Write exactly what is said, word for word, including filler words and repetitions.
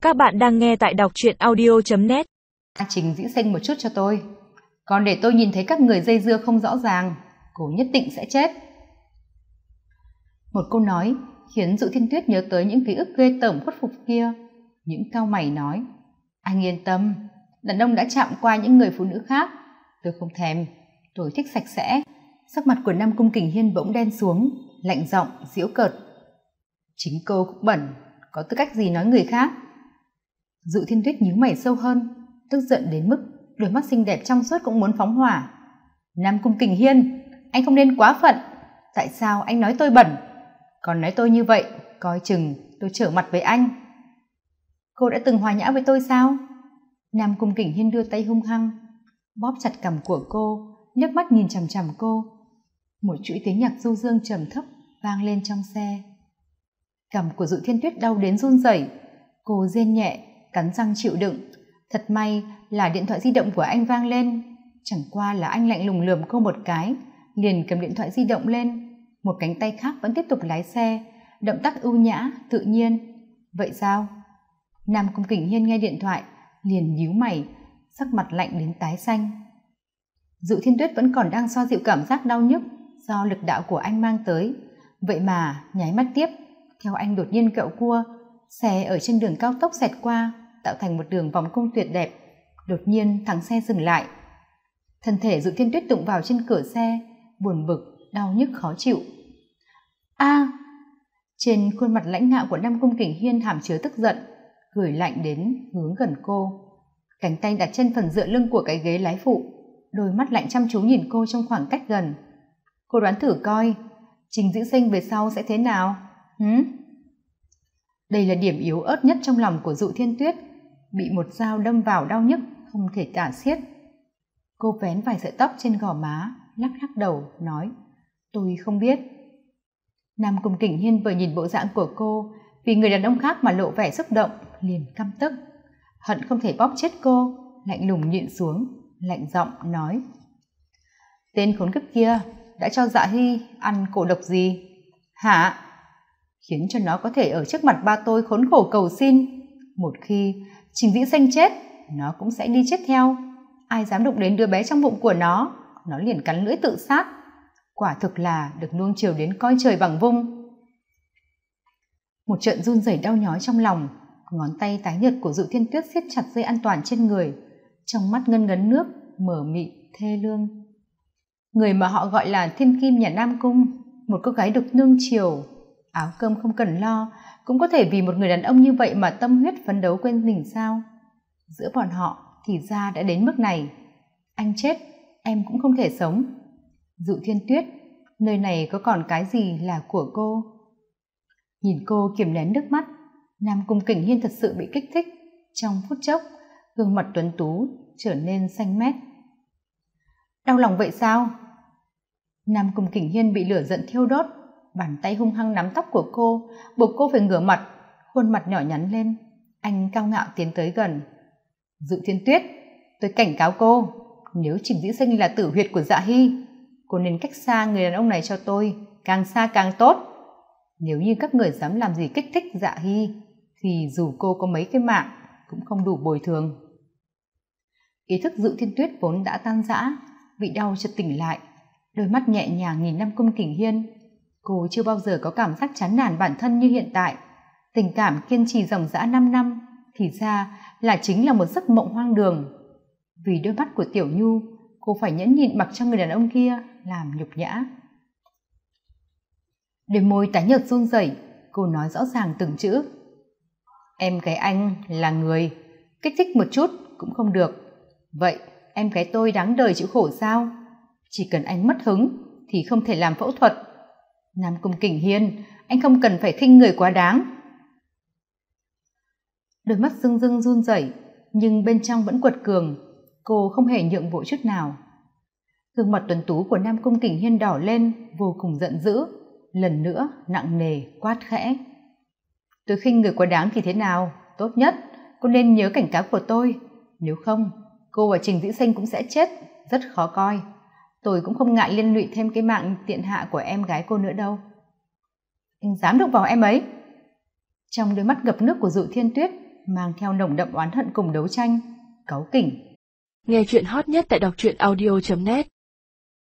Các bạn đang nghe tại đọc truyện audio chấm net. Trình Dĩ Sinh một chút cho tôi. Còn để tôi nhìn thấy các người dây dưa không rõ ràng, cô nhất định sẽ chết. Một câu nói khiến Dụ Thiên Tuyết nhớ tới những ký ức ghê tởm khuất phục kia. Những cau mày nói: anh yên tâm, đàn ông đã chạm qua những người phụ nữ khác, tôi không thèm, tôi thích sạch sẽ. Sắc mặt của Nam Cung Kình Hiên bỗng đen xuống, lạnh giọng giễu cợt: chính cô cũng bẩn, có tư cách gì nói người khác? Dụ Thiên Tuyết nhíu mày sâu hơn, tức giận đến mức đôi mắt xinh đẹp trong suốt cũng muốn phóng hỏa. Nam Cung Kình Hiên, anh không nên quá phận. Tại sao anh nói tôi bẩn? Còn nói tôi như vậy, coi chừng tôi trở mặt với anh. Cô đã từng hòa nhã với tôi sao? Nam Cung Kình Hiên đưa tay hung hăng bóp chặt cằm của cô, nhấc mắt nhìn chằm chằm cô. Một chuỗi tiếng nhạc du dương trầm thấp vang lên trong xe. Cằm của Dụ Thiên Tuyết đau đến run rẩy, cô rên nhẹ, cắn răng chịu đựng. Thật may là điện thoại di động của anh vang lên, chẳng qua là anh lạnh lùng lườm cô một cái, liền cầm điện thoại di động lên, một cánh tay khác vẫn tiếp tục lái xe, động tác ưu nhã tự nhiên. Vậy sao? Nam Cung Kình Hiên nghe điện thoại liền nhíu mày, sắc mặt lạnh đến tái xanh. Dụ Thiên Tuyết vẫn còn đang xoa dịu cảm giác đau nhức do lực đạo của anh mang tới, vậy mà nháy mắt tiếp theo anh đột nhiên quẹo cua, xe ở trên đường cao tốc xẹt qua, tạo thành một đường vòng cung tuyệt đẹp. Đột nhiên thắng xe dừng lại, thân thể Dụ Thiên Tuyết đụng vào trên cửa xe, buồn bực, đau nhức khó chịu. A! À, trên khuôn mặt lãnh ngạo của Nam Cung Kình Hiên hàm chứa tức giận, gửi lạnh đến hướng gần cô, cánh tay đặt trên phần dựa lưng của cái ghế lái phụ, đôi mắt lạnh chăm chú nhìn cô trong khoảng cách gần. Cô đoán thử coi, Trình Dĩ Sinh về sau sẽ thế nào? Hứ? Đây là điểm yếu ớt nhất trong lòng của Dụ Thiên Tuyết, bị một dao đâm vào đau nhức không thể tả xiết. Cô vén vài sợi tóc trên gò má, lắc lắc đầu nói: tôi không biết. Nam Cung Kình Hiên vừa nhìn bộ dạng của cô vì người đàn ông khác mà lộ vẻ xúc động, liền căm tức, hận không thể bóp chết cô, lạnh lùng nhịn xuống, lạnh giọng nói: tên khốn kiếp kia đã cho Dạ Hy ăn cổ độc gì hả, khiến cho nó có thể ở trước mặt ba tôi khốn khổ cầu xin? Một khi Trình Dĩ Sinh chết, nó cũng sẽ đi chết theo. Ai dám đụng đến đứa bé trong bụng của nó, nó liền cắn lưỡi tự sát. Quả thực là được nuông chiều đến coi trời bằng vung. Một trận run rẩy đau nhói trong lòng, ngón tay tái nhợt của Dụ Thiên Tuyết siết chặt dây an toàn trên người, trong mắt ngân ngấn nước, mở mịt thê lương. Người mà họ gọi là thiên kim nhà Nam Cung, một cô gái được nương chiều, áo cơm không cần lo, cũng có thể vì một người đàn ông như vậy mà tâm huyết phấn đấu quên mình sao? Giữa bọn họ thì ra đã đến mức này. Anh chết, em cũng không thể sống. Dụ Thiên Tuyết, nơi này có còn cái gì là của cô? Nhìn cô kiềm nén nước mắt, Nam Cung Kình Hiên thật sự bị kích thích. Trong phút chốc, gương mặt tuấn tú trở nên xanh mét. Đau lòng vậy sao? Nam Cung Kình Hiên bị lửa giận thiêu đốt, bàn tay hung hăng nắm tóc của cô, buộc cô phải ngửa mặt, khuôn mặt nhỏ nhắn lên. Anh cao ngạo tiến tới gần. Dụ Thiên Tuyết, tôi cảnh cáo cô, nếu Trình Dĩ Sinh là tử huyệt của Dạ Hy, cô nên cách xa người đàn ông này cho tôi, càng xa càng tốt. Nếu như các người dám làm gì kích thích Dạ Hy, thì dù cô có mấy cái mạng cũng không đủ bồi thường. Ý thức Dụ Thiên Tuyết vốn đã tan rã, bị đau chợt tỉnh lại, đôi mắt nhẹ nhàng nhìn Nam Cung Kình Hiên. Cô chưa bao giờ có cảm giác chán nản bản thân như hiện tại. Tình cảm kiên trì dòng dã năm năm thì ra là chính là một giấc mộng hoang đường. Vì đôi mắt của Tiểu Nhu, cô phải nhẫn nhịn mặc cho người đàn ông kia làm nhục nhã. Đôi môi tái nhợt run rẩy, cô nói rõ ràng từng chữ: em gái anh là người, kích thích một chút cũng không được. Vậy em gái tôi đáng đời chịu khổ sao? Chỉ cần anh mất hứng thì không thể làm phẫu thuật. Nam Cung Kình Hiên, anh không cần phải khinh người quá đáng. Đôi mắt rưng rưng run rẩy, nhưng bên trong vẫn quật cường. Cô không hề nhượng bộ chút nào. Gương mặt tuấn tú của Nam Cung Kình Hiên đỏ lên, vô cùng giận dữ, lần nữa nặng nề quát khẽ: tôi khinh người quá đáng thì thế nào? Tốt nhất cô nên nhớ cảnh cáo của tôi, nếu không cô và Trình Dĩ Sinh cũng sẽ chết rất khó coi. Tôi cũng không ngại liên lụy thêm cái mạng tiện hạ của em gái cô nữa đâu. Anh dám đụng vào em ấy? Trong đôi mắt ngập nước của Dụ Thiên Tuyết mang theo nồng đậm oán hận cùng đấu tranh, cáu kỉnh. Nghe chuyện hot nhất tại đọc truyện audio chấm net.